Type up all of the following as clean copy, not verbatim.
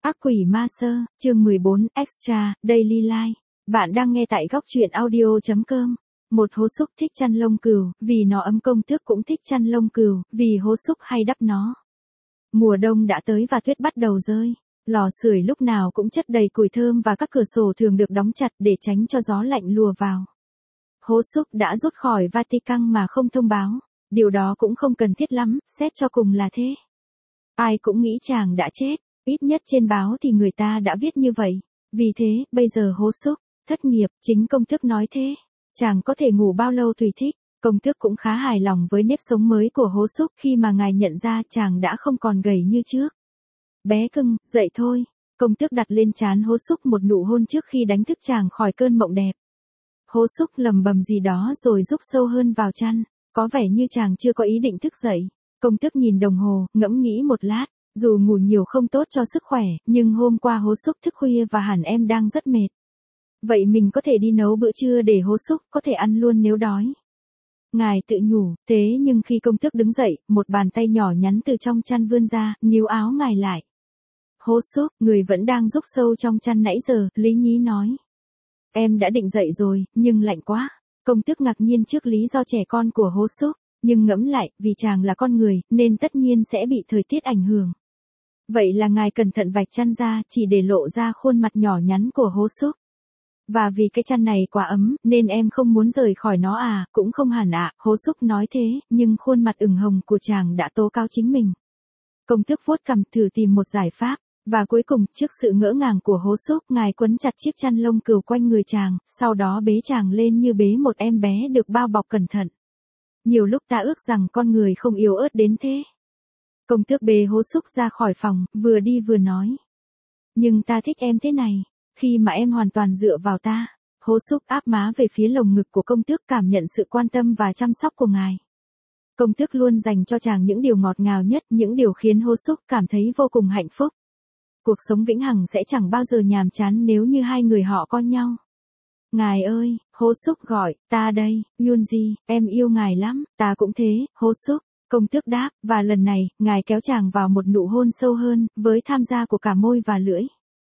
Ác quỷ ma sơ, chương 14, Extra, Daily Life. Bạn đang nghe tại góc truyện audio.com. Một hố súc thích chăn lông cừu, vì nó ấm. Công tước cũng thích chăn lông cừu, vì hố súc hay đắp nó. Mùa đông đã tới và tuyết bắt đầu rơi. Lò sưởi lúc nào cũng chất đầy củi thơm và các cửa sổ thường được đóng chặt để tránh cho gió lạnh lùa vào. Hố súc đã rút khỏi Vatican mà không thông báo. Điều đó cũng không cần thiết lắm, xét cho cùng là thế. Ai cũng nghĩ chàng đã chết. Ít nhất trên báo thì người ta đã viết như vậy. Vì thế, bây giờ hố súc, thất nghiệp, chính công tước nói thế. Chàng có thể ngủ bao lâu tùy thích. Công tước cũng khá hài lòng với nếp sống mới của hố súc khi mà ngài nhận ra chàng đã không còn gầy như trước. Bé cưng, dậy thôi. Công tước đặt lên trán hố súc một nụ hôn trước khi đánh thức chàng khỏi cơn mộng đẹp. Hố súc lầm bầm gì đó rồi rúc sâu hơn vào chăn. Có vẻ như chàng chưa có ý định thức dậy. Công tước nhìn đồng hồ, ngẫm nghĩ một lát. Dù ngủ nhiều không tốt cho sức khỏe, nhưng hôm qua hố súc thức khuya và hẳn em đang rất mệt. Vậy mình có thể đi nấu bữa trưa để hố súc có thể ăn luôn nếu đói. Ngài tự nhủ, thế nhưng khi công tước đứng dậy, một bàn tay nhỏ nhắn từ trong chăn vươn ra, níu áo ngài lại. Hố súc, người vẫn đang rúc sâu trong chăn nãy giờ, lý nhí nói. Em đã định dậy rồi, nhưng lạnh quá. Công tước ngạc nhiên trước lý do trẻ con của hố súc, nhưng ngẫm lại, vì chàng là con người, nên tất nhiên sẽ bị thời tiết ảnh hưởng. Vậy là ngài cẩn thận vạch chăn ra, chỉ để lộ ra khuôn mặt nhỏ nhắn của hố súc. Và vì cái chăn này quá ấm, nên em không muốn rời khỏi nó à, cũng không hẳn ạ, hố súc nói thế, nhưng khuôn mặt ửng hồng của chàng đã tố cáo chính mình. Công tước vuốt cằm thử tìm một giải pháp, và cuối cùng, trước sự ngỡ ngàng của hố súc, ngài quấn chặt chiếc chăn lông cừu quanh người chàng, sau đó bế chàng lên như bế một em bé được bao bọc cẩn thận. Nhiều lúc ta ước rằng con người không yếu ớt đến thế. Công tước bế hố súc ra khỏi phòng, vừa đi vừa nói. Nhưng ta thích em thế này, khi mà em hoàn toàn dựa vào ta. Hố súc áp má về phía lồng ngực của công tước, cảm nhận sự quan tâm và chăm sóc của ngài. Công tước luôn dành cho chàng những điều ngọt ngào nhất, những điều khiến hố súc cảm thấy vô cùng hạnh phúc. Cuộc sống vĩnh hằng sẽ chẳng bao giờ nhàm chán nếu như hai người họ có nhau. Ngài ơi, hố súc gọi, ta đây, Yunji, em yêu ngài lắm, ta cũng thế, hố súc. Công tước đáp, và lần này, ngài kéo chàng vào một nụ hôn sâu hơn, với tham gia của cả môi và lưỡi.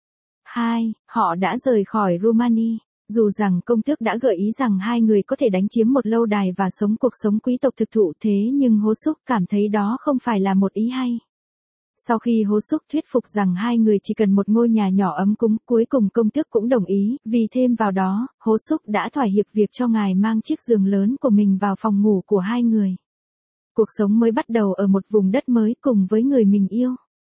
Họ đã rời khỏi Romani. Dù rằng công tước đã gợi ý rằng hai người có thể đánh chiếm một lâu đài và sống cuộc sống quý tộc thực thụ, thế nhưng hố súc cảm thấy đó không phải là một ý hay. Sau khi hố súc thuyết phục rằng hai người chỉ cần một ngôi nhà nhỏ ấm cúng, cuối cùng công tước cũng đồng ý, vì thêm vào đó, hố súc đã thỏa hiệp việc cho ngài mang chiếc giường lớn của mình vào phòng ngủ của hai người. Cuộc sống mới bắt đầu ở một vùng đất mới cùng với người mình yêu.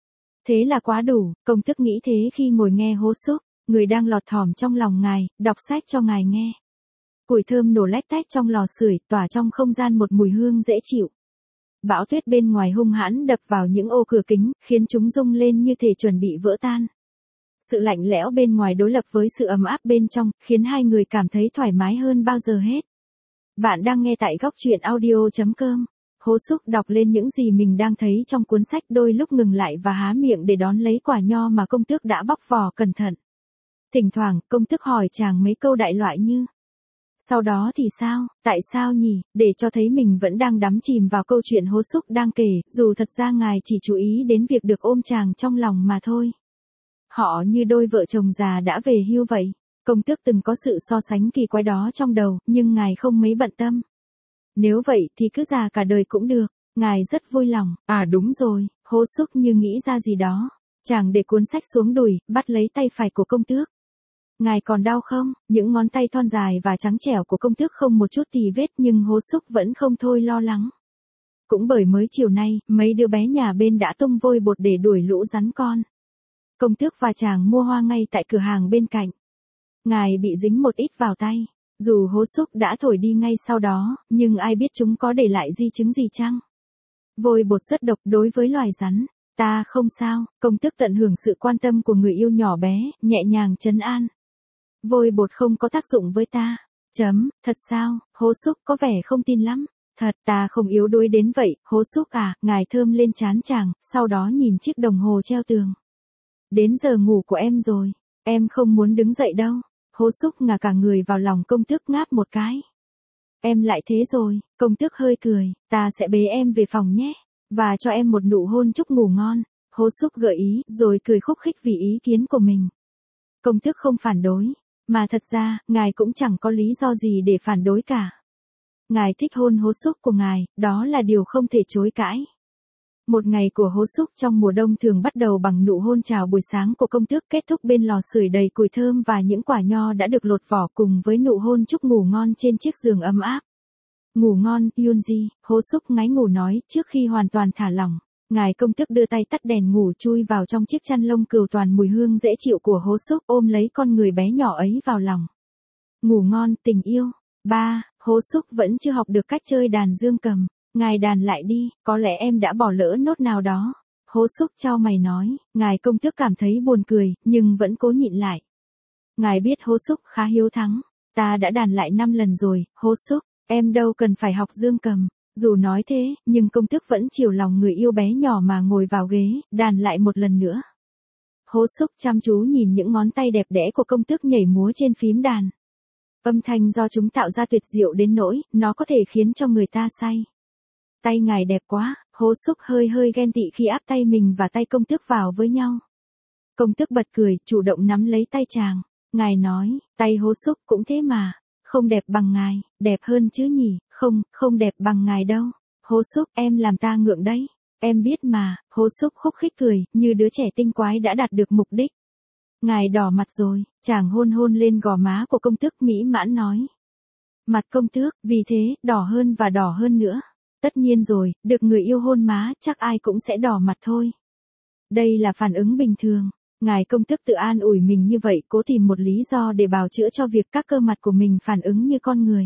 Thế là quá đủ, công tước nghĩ thế khi ngồi nghe hố súc, người đang lọt thỏm trong lòng ngài, đọc sách cho ngài nghe. Củi thơm nổ lách tách trong lò sưởi, tỏa trong không gian một mùi hương dễ chịu. Bão tuyết bên ngoài hung hãn đập vào những ô cửa kính, khiến chúng rung lên như thể chuẩn bị vỡ tan. Sự lạnh lẽo bên ngoài đối lập với sự ấm áp bên trong, khiến hai người cảm thấy thoải mái hơn bao giờ hết. Bạn đang nghe tại góc truyện audio.com. Hố súc đọc lên những gì mình đang thấy trong cuốn sách, đôi lúc ngừng lại và há miệng để đón lấy quả nho mà công tước đã bóc vỏ cẩn thận. Thỉnh thoảng, công tước hỏi chàng mấy câu đại loại như: sau đó thì sao, tại sao nhỉ, để cho thấy mình vẫn đang đắm chìm vào câu chuyện hố súc đang kể, dù thật ra ngài chỉ chú ý đến việc được ôm chàng trong lòng mà thôi. Họ như đôi vợ chồng già đã về hưu vậy. Công tước từng có sự so sánh kỳ quái đó trong đầu, nhưng ngài không mấy bận tâm. Nếu vậy thì cứ già cả đời cũng được, ngài rất vui lòng. À đúng rồi, hố súc như nghĩ ra gì đó. Chàng để cuốn sách xuống đùi, bắt lấy tay phải của công tước. Ngài còn đau không? Những ngón tay thon dài và trắng trẻo của công tước không một chút tì vết, nhưng hố súc vẫn không thôi lo lắng. Cũng bởi mới chiều nay, mấy đứa bé nhà bên đã tung vôi bột để đuổi lũ rắn con. Công tước và chàng mua hoa ngay tại cửa hàng bên cạnh. Ngài bị dính một ít vào tay. Dù hố súc đã thổi đi ngay sau đó, nhưng ai biết chúng có để lại di chứng gì chăng? Vôi bột rất độc đối với loài rắn. Ta không sao, công tước tận hưởng sự quan tâm của người yêu nhỏ bé, nhẹ nhàng trấn an. Vôi bột không có tác dụng với ta. Thật sao, hố súc có vẻ không tin lắm. Thật, ta không yếu đuối đến vậy, hố súc à, ngài thơm lên trán chàng, sau đó nhìn chiếc đồng hồ treo tường. Đến giờ ngủ của em rồi, em không muốn đứng dậy đâu. Hố súc ngả cả người vào lòng công tước, ngáp một cái. Em lại thế rồi, công tước hơi cười, ta sẽ bế em về phòng nhé, và cho em một nụ hôn chúc ngủ ngon. Hố Xúc gợi ý, rồi cười khúc khích vì ý kiến của mình. Công tước không phản đối, mà thật ra, ngài cũng chẳng có lý do gì để phản đối cả. Ngài thích hôn Hố Xúc của ngài, đó là điều không thể chối cãi. Một ngày của Hố Xúc trong mùa đông thường bắt đầu bằng nụ hôn chào buổi sáng của công tước, kết thúc bên lò sưởi đầy củi thơm và những quả nho đã được lột vỏ, cùng với nụ hôn chúc ngủ ngon trên chiếc giường ấm áp. Ngủ ngon, Yunji, Hố Xúc ngáy ngủ nói trước khi hoàn toàn thả lỏng. Ngài công tước đưa tay tắt đèn ngủ, chui vào trong chiếc chăn lông cừu toàn mùi hương dễ chịu của Hố Xúc, ôm lấy con người bé nhỏ ấy vào lòng. Ngủ ngon, tình yêu. 3. Hố Xúc vẫn chưa học được cách chơi đàn dương cầm. Ngài đàn lại đi, có lẽ em đã bỏ lỡ nốt nào đó. Hố Xúc chau mày nói, ngài công tước cảm thấy buồn cười, nhưng vẫn cố nhịn lại. Ngài biết Hố Xúc khá hiếu thắng. Ta đã đàn lại 5 lần rồi, Hố Xúc, em đâu cần phải học dương cầm. Dù nói thế, nhưng công tước vẫn chiều lòng người yêu bé nhỏ mà ngồi vào ghế, đàn lại một lần nữa. Hố Xúc chăm chú nhìn những ngón tay đẹp đẽ của công tước nhảy múa trên phím đàn. Âm thanh do chúng tạo ra tuyệt diệu đến nỗi, nó có thể khiến cho người ta say. Tay ngài đẹp quá, Hố Xúc hơi ghen tị khi áp tay mình và tay công tước vào với nhau. Công tước bật cười, chủ động nắm lấy tay chàng. Ngài nói, tay Hố Xúc cũng thế mà. Không đẹp bằng ngài, đẹp hơn chứ nhỉ, không đẹp bằng ngài đâu. Hố Xúc, em làm ta ngượng đấy. Em biết mà, Hố Xúc khúc khích cười, như đứa trẻ tinh quái đã đạt được mục đích. Ngài đỏ mặt rồi, chàng hôn lên gò má của công tước mỹ mãn nói. Mặt công tước, vì thế, đỏ hơn và đỏ hơn nữa. Tất nhiên rồi, được người yêu hôn má, chắc ai cũng sẽ đỏ mặt thôi. Đây là phản ứng bình thường. Ngài công tước tự an ủi mình như vậy, cố tìm một lý do để bào chữa cho việc các cơ mặt của mình phản ứng như con người.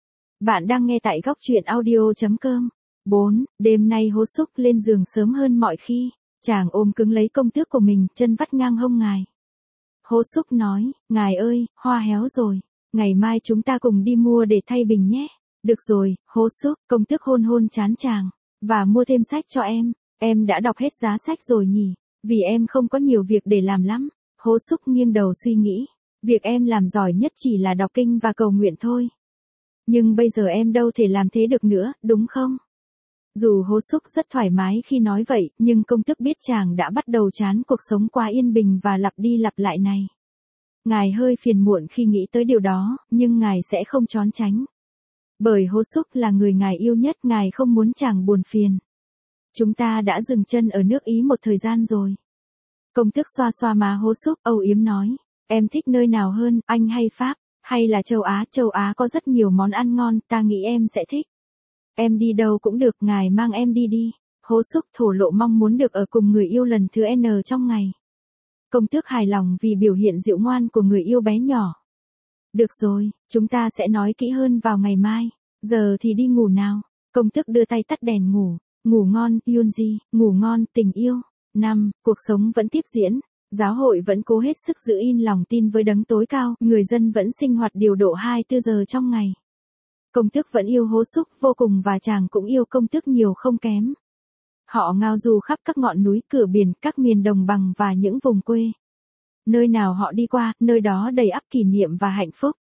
Bạn đang nghe tại góc truyện audio.com. 4. Đêm nay Hố Xúc lên giường sớm hơn mọi khi. Chàng ôm cứng lấy công tước của mình, chân vắt ngang hông ngài. Hố Xúc nói, ngài ơi, hoa héo rồi. Ngày mai chúng ta cùng đi mua để thay bình nhé. Được rồi, Hố Xúc, công tước hôn trán chàng. Và mua thêm sách cho em. Em đã đọc hết giá sách rồi nhỉ? Vì em không có nhiều việc để làm lắm. Hố Xúc nghiêng đầu suy nghĩ. Việc em làm giỏi nhất chỉ là đọc kinh và cầu nguyện thôi. Nhưng bây giờ em đâu thể làm thế được nữa, đúng không? Dù Hố Xúc rất thoải mái khi nói vậy, nhưng công tước biết chàng đã bắt đầu chán cuộc sống quá yên bình và lặp đi lặp lại này. Ngài hơi phiền muộn khi nghĩ tới điều đó, nhưng ngài sẽ không trốn tránh. Bởi Hố Xúc là người ngài yêu nhất, ngài không muốn chàng buồn phiền. Chúng ta đã dừng chân ở nước Ý một thời gian rồi. Công tước xoa xoa má Hố Xúc, âu yếm nói. Em thích nơi nào hơn, Anh hay Pháp, hay là châu Á? Châu Á có rất nhiều món ăn ngon, ta nghĩ em sẽ thích. Em đi đâu cũng được, ngài mang em đi đi. Hố Xúc thổ lộ mong muốn được ở cùng người yêu lần thứ N trong ngày. Công tước hài lòng vì biểu hiện dịu ngoan của người yêu bé nhỏ. Được rồi, chúng ta sẽ nói kỹ hơn vào ngày mai. Giờ thì đi ngủ nào. Công tước đưa tay tắt đèn ngủ. Ngủ ngon, Yunji, ngủ ngon, tình yêu. 5. Cuộc sống vẫn tiếp diễn. Giáo hội vẫn cố hết sức giữ in lòng tin với đấng tối cao, người dân vẫn sinh hoạt điều độ 24 giờ trong ngày. Công tước vẫn yêu Hố Xúc vô cùng và chàng cũng yêu công tước nhiều không kém. Họ ngao du khắp các ngọn núi, cửa biển, các miền đồng bằng và những vùng quê. Nơi nào họ đi qua, nơi đó đầy ắp kỷ niệm và hạnh phúc.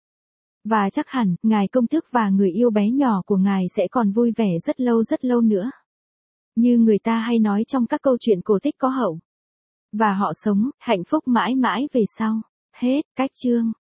Và chắc hẳn, ngài công tước và người yêu bé nhỏ của ngài sẽ còn vui vẻ rất lâu nữa. Như người ta hay nói trong các câu chuyện cổ tích có hậu. Và họ sống, hạnh phúc mãi mãi về sau. Hết, cách chương.